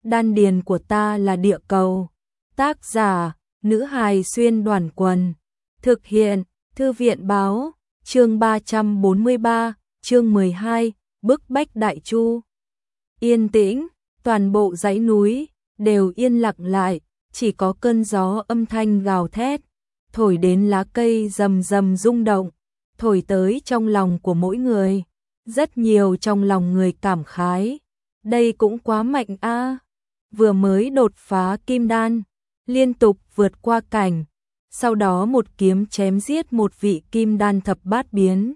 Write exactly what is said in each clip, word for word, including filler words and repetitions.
Đan điền của ta là địa cầu. Tác giả, nữ hài xuyên đoàn quần. Thực hiện, Thư viện báo, chương ba trăm bốn mươi ba, chương mười hai, bức bách Đại Chu. Yên tĩnh, toàn bộ dãy núi đều yên lặng lại, chỉ có cơn gió âm thanh gào thét, thổi đến lá cây rầm rầm rung động, thổi tới trong lòng của mỗi người. Rất nhiều trong lòng người cảm khái, đây cũng quá mạnh a. Vừa mới đột phá kim đan, liên tục vượt qua cảnh, sau đó một kiếm chém giết một vị kim đan thập bát biến.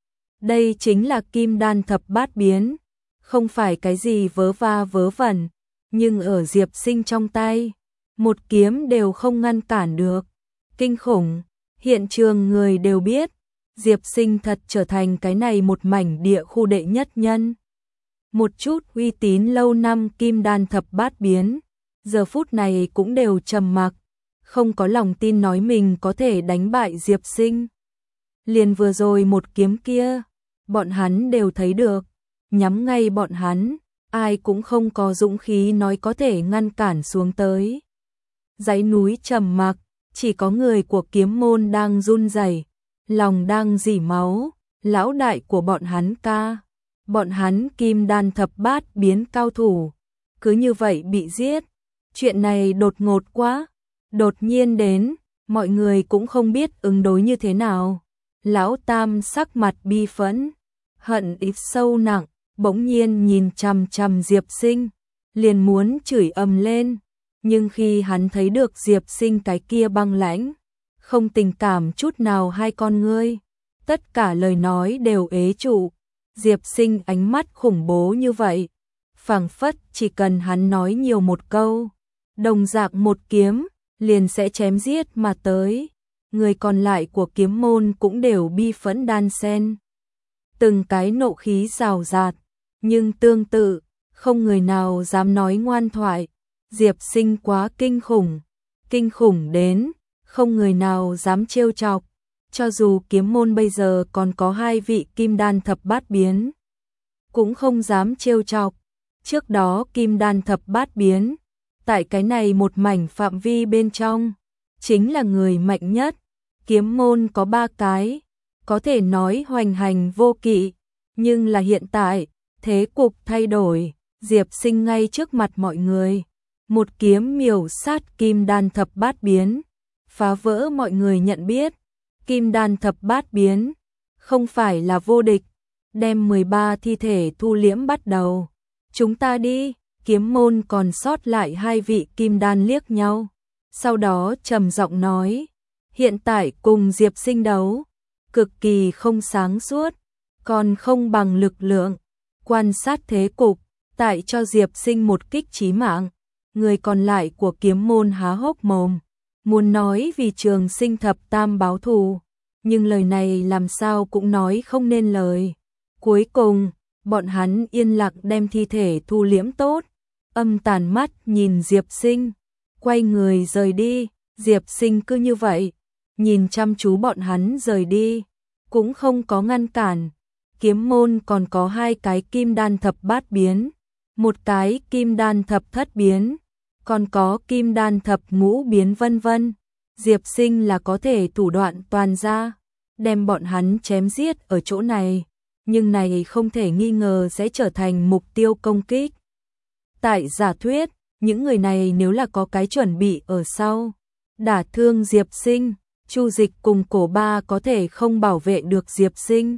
Đây chính là kim đan thập bát biến, không phải cái gì vớ va vớ vẩn, nhưng ở Diệp Sinh trong tay, một kiếm đều không ngăn cản được. Kinh khủng, hiện trường người đều biết, Diệp Sinh thật trở thành cái này một mảnh địa khu đệ nhất nhân. Một chút uy tín lâu năm kim đan thập bát biến, giờ phút này cũng đều trầm mặc, không có lòng tin nói mình có thể đánh bại Diệp Sinh. Liền vừa rồi một kiếm kia, bọn hắn đều thấy được, nhắm ngay bọn hắn, ai cũng không có dũng khí nói có thể ngăn cản xuống tới. Dãy núi trầm mặc, chỉ có người của kiếm môn đang run rẩy, lòng đang rỉ máu, lão đại của bọn hắn ca. Bọn hắn kim đan thập bát biến cao thủ, cứ như vậy bị giết. Chuyện này đột ngột quá, đột nhiên đến, mọi người cũng không biết ứng đối như thế nào. Lão Tam sắc mặt bi phẫn, hận ít sâu nặng, bỗng nhiên nhìn chằm chằm Diệp Sinh, liền muốn chửi ầm lên. Nhưng khi hắn thấy được Diệp Sinh cái kia băng lãnh, không tình cảm chút nào hai con ngươi, tất cả lời nói đều ế trụ. Diệp Sinh ánh mắt khủng bố như vậy, phảng phất chỉ cần hắn nói nhiều một câu, đồng dạng một kiếm, liền sẽ chém giết mà tới. Người còn lại của kiếm môn cũng đều bi phẫn đan xen, từng cái nộ khí rào rạt, nhưng tương tự, không người nào dám nói ngoan thoại. Diệp Sinh quá kinh khủng, kinh khủng đến, không người nào dám trêu chọc. Cho dù kiếm môn bây giờ còn có hai vị kim đan thập bát biến, cũng không dám trêu chọc. Trước đó kim đan thập bát biến, tại cái này một mảnh phạm vi bên trong, chính là người mạnh nhất. Kiếm môn có ba cái, có thể nói hoành hành vô kỵ, nhưng là hiện tại, thế cục thay đổi, Diệp Sinh ngay trước mặt mọi người, một kiếm miểu sát kim đan thập bát biến, phá vỡ mọi người nhận biết. Kim đan thập bát biến, không phải là vô địch, đem mười ba thi thể thu liễm bắt đầu. Chúng ta đi, kiếm môn còn sót lại hai vị kim đan liếc nhau. Sau đó trầm giọng nói, hiện tại cùng Diệp Sinh đấu, cực kỳ không sáng suốt, còn không bằng lực lượng. Quan sát thế cục, tại cho Diệp Sinh một kích chí mạng. Người còn lại của kiếm môn há hốc mồm, muốn nói vì Trường Sinh thập tam báo thù, nhưng lời này làm sao cũng nói không nên lời. Cuối cùng, bọn hắn yên lặng đem thi thể thu liễm tốt, âm tàn mắt nhìn Diệp Sinh, quay người rời đi. Diệp Sinh cứ như vậy, nhìn chăm chú bọn hắn rời đi, cũng không có ngăn cản. Kiếm môn còn có hai cái kim đan thập bát biến, một cái kim đan thập thất biến, còn có kim đan thập ngũ biến vân vân. Diệp Sinh là có thể thủ đoạn toàn ra, đem bọn hắn chém giết ở chỗ này, nhưng này không thể nghi ngờ sẽ trở thành mục tiêu công kích. Tại giả thuyết, những người này nếu là có cái chuẩn bị ở sau, đả thương Diệp Sinh, Chu Dịch cùng Cổ Ba có thể không bảo vệ được Diệp Sinh.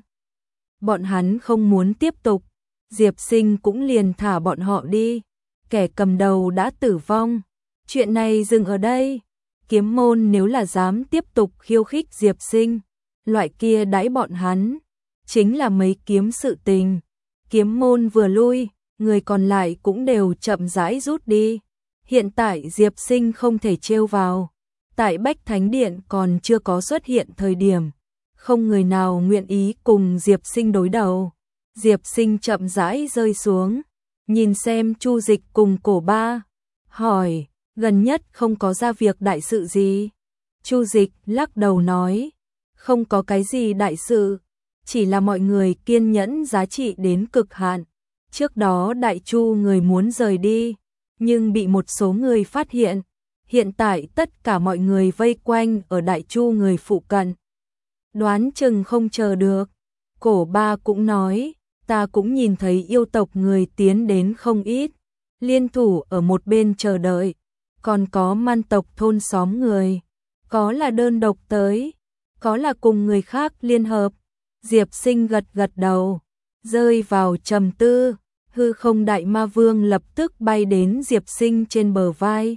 Bọn hắn không muốn tiếp tục, Diệp Sinh cũng liền thả bọn họ đi. Kẻ cầm đầu đã tử vong, chuyện này dừng ở đây. Kiếm môn nếu là dám tiếp tục khiêu khích Diệp Sinh, loại kia đãi bọn hắn, chính là mấy kiếm sự tình. Kiếm môn vừa lui, người còn lại cũng đều chậm rãi rút đi. Hiện tại Diệp Sinh không thể trêu vào, tại Bách Thánh Điện còn chưa có xuất hiện thời điểm, không người nào nguyện ý cùng Diệp Sinh đối đầu. Diệp Sinh chậm rãi rơi xuống, nhìn xem Chu Dịch cùng Cổ Ba, hỏi, gần nhất không có ra việc đại sự gì? Chu Dịch lắc đầu nói, không có cái gì đại sự, chỉ là mọi người kiên nhẫn giá trị đến cực hạn. Trước đó Đại Chu người muốn rời đi, nhưng bị một số người phát hiện. Hiện tại tất cả mọi người vây quanh ở Đại Chu người phụ cận. Đoán chừng không chờ được. Cổ Ba cũng nói, ta cũng nhìn thấy yêu tộc người tiến đến không ít, liên thủ ở một bên chờ đợi, còn có man tộc thôn xóm người, có là đơn độc tới, có là cùng người khác liên hợp. Diệp Sinh gật gật đầu, rơi vào trầm tư. Hư Không Đại Ma Vương lập tức bay đến Diệp Sinh trên bờ vai.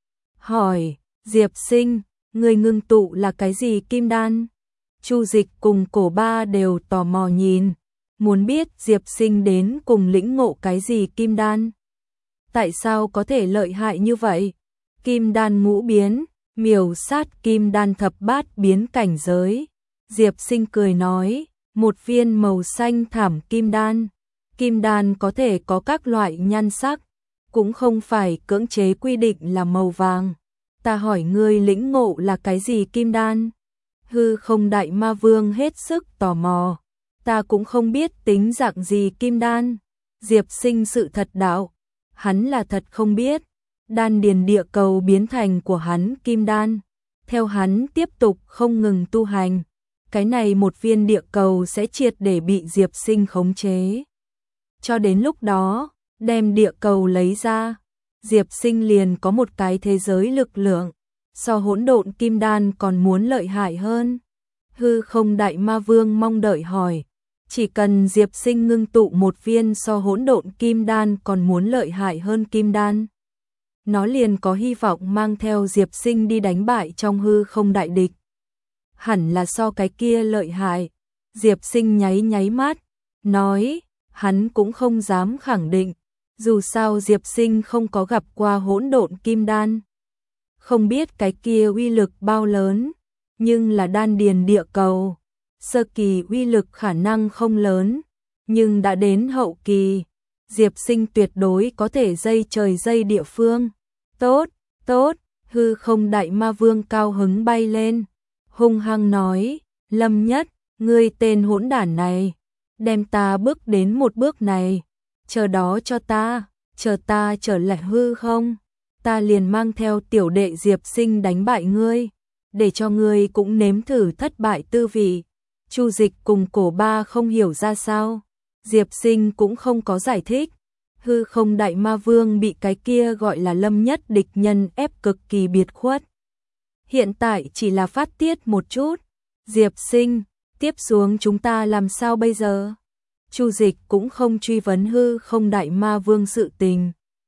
Hỏi, Diệp Sinh, người ngưng tụ là cái gì kim đan? Chu Dịch cùng Cổ Ba đều tò mò nhìn, muốn biết Diệp Sinh đến cùng lĩnh ngộ cái gì kim đan. Tại sao có thể lợi hại như vậy? Kim đan ngũ biến, miểu sát kim đan thập bát biến cảnh giới. Diệp Sinh cười nói, một viên màu xanh thảm kim đan. Kim đan có thể có các loại nhan sắc, cũng không phải cưỡng chế quy định là màu vàng. Ta hỏi ngươi lĩnh ngộ là cái gì kim đan? Hư Không Đại Ma Vương hết sức tò mò. Ta cũng không biết tính dạng gì kim đan. Diệp Sinh sự thật đạo, hắn là thật không biết. Đan điền địa cầu biến thành của hắn kim đan. Theo hắn tiếp tục không ngừng tu hành, cái này một viên địa cầu sẽ triệt để bị Diệp Sinh khống chế. Cho đến lúc đó, đem địa cầu lấy ra, Diệp Sinh liền có một cái thế giới lực lượng, so hỗn độn kim đan còn muốn lợi hại hơn. Hư Không Đại Ma Vương mong đợi hỏi, chỉ cần Diệp Sinh ngưng tụ một viên so hỗn độn kim đan còn muốn lợi hại hơn kim đan, nó liền có hy vọng mang theo Diệp Sinh đi đánh bại trong hư không đại địch. Hẳn là so cái kia lợi hại. Diệp Sinh nháy nháy mắt, nói, hắn cũng không dám khẳng định, dù sao Diệp Sinh không có gặp qua hỗn độn kim đan. Không biết cái kia uy lực bao lớn, nhưng là đan điền địa cầu. Sơ kỳ uy lực khả năng không lớn, nhưng đã đến hậu kỳ, Diệp Sinh tuyệt đối có thể dây trời dây địa phương. Tốt, tốt, Hư Không Đại Ma Vương cao hứng bay lên, hung hăng nói, Lâm Nhất, ngươi tên hỗn đản này, đem ta bước đến một bước này, chờ đó cho ta, chờ ta trở lại hư không, ta liền mang theo tiểu đệ Diệp Sinh đánh bại ngươi, để cho ngươi cũng nếm thử thất bại tư vị. Chu Dịch cùng Cổ Ba không hiểu ra sao, Diệp Sinh cũng không có giải thích. Hư Không Đại Ma Vương bị cái kia gọi là Lâm Nhất địch nhân ép cực kỳ biệt khuất. Hiện tại chỉ là phát tiết một chút. Diệp Sinh, tiếp xuống chúng ta làm sao bây giờ? Chu Dịch cũng không truy vấn Hư Không Đại Ma Vương sự tình.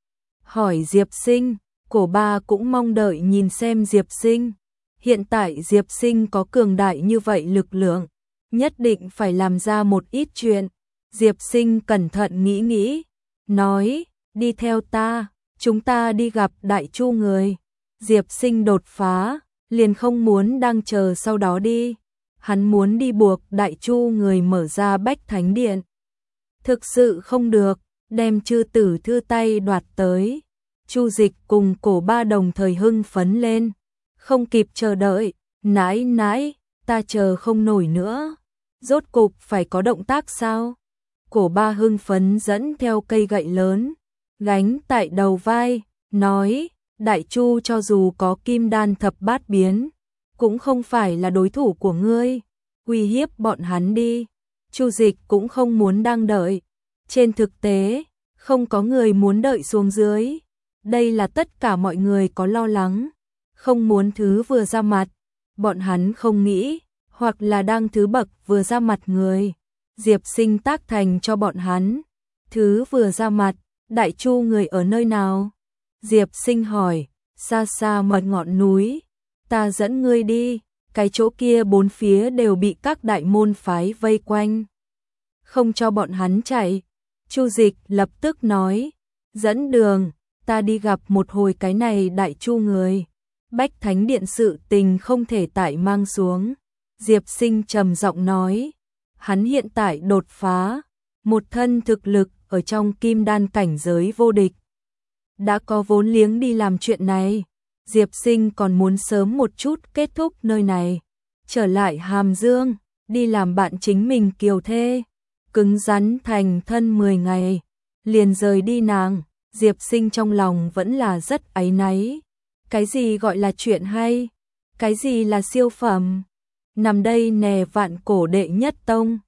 Hỏi Diệp Sinh, Cổ Ba cũng mong đợi nhìn xem Diệp Sinh. Hiện tại Diệp Sinh có cường đại như vậy lực lượng, nhất định phải làm ra một ít chuyện. Diệp Sinh cẩn thận nghĩ nghĩ, nói, đi theo ta, chúng ta đi gặp Đại Chu người. Diệp Sinh đột phá, liền không muốn đang chờ sau đó đi. Hắn muốn đi buộc Đại Chu người mở ra Bách Thánh Điện. Thực sự không được, đem chư tử thư tay đoạt tới. Chu Dịch cùng Cổ Ba đồng thời hưng phấn lên, không kịp chờ đợi, nãi nãi, ta chờ không nổi nữa. Rốt cục phải có động tác sao? Cổ Ba hưng phấn dẫn theo cây gậy lớn, gánh tại đầu vai, nói, Đại Chu cho dù có kim đan thập bát biến, cũng không phải là đối thủ của ngươi, uy hiếp bọn hắn đi. Chu Dịch cũng không muốn đang đợi, trên thực tế, không có người muốn đợi xuống dưới. Đây là tất cả mọi người có lo lắng, không muốn thứ vừa ra mặt, bọn hắn không nghĩ, hoặc là đang thứ bậc vừa ra mặt người. Diệp Sinh tác thành cho bọn hắn. Thứ vừa ra mặt, Đại Chu người ở nơi nào? Diệp Sinh hỏi, xa xa một ngọn núi, ta dẫn ngươi đi, cái chỗ kia bốn phía đều bị các đại môn phái vây quanh, không cho bọn hắn chạy. Chu Dịch lập tức nói, dẫn đường, ta đi gặp một hồi cái này Đại Chu người. Bách Thánh Điện sự tình không thể tại mang xuống. Diệp Sinh trầm giọng nói, hắn hiện tại đột phá, một thân thực lực ở trong kim đan cảnh giới vô địch. Đã có vốn liếng đi làm chuyện này, Diệp Sinh còn muốn sớm một chút kết thúc nơi này, trở lại Hàm Dương, đi làm bạn chính mình kiều thê, cứng rắn thành thân mười ngày, liền rời đi nàng. Diệp Sinh trong lòng vẫn là rất áy náy. Cái gì gọi là chuyện hay? Cái gì là siêu phẩm? Nằm đây nè vạn cổ đệ nhất tông,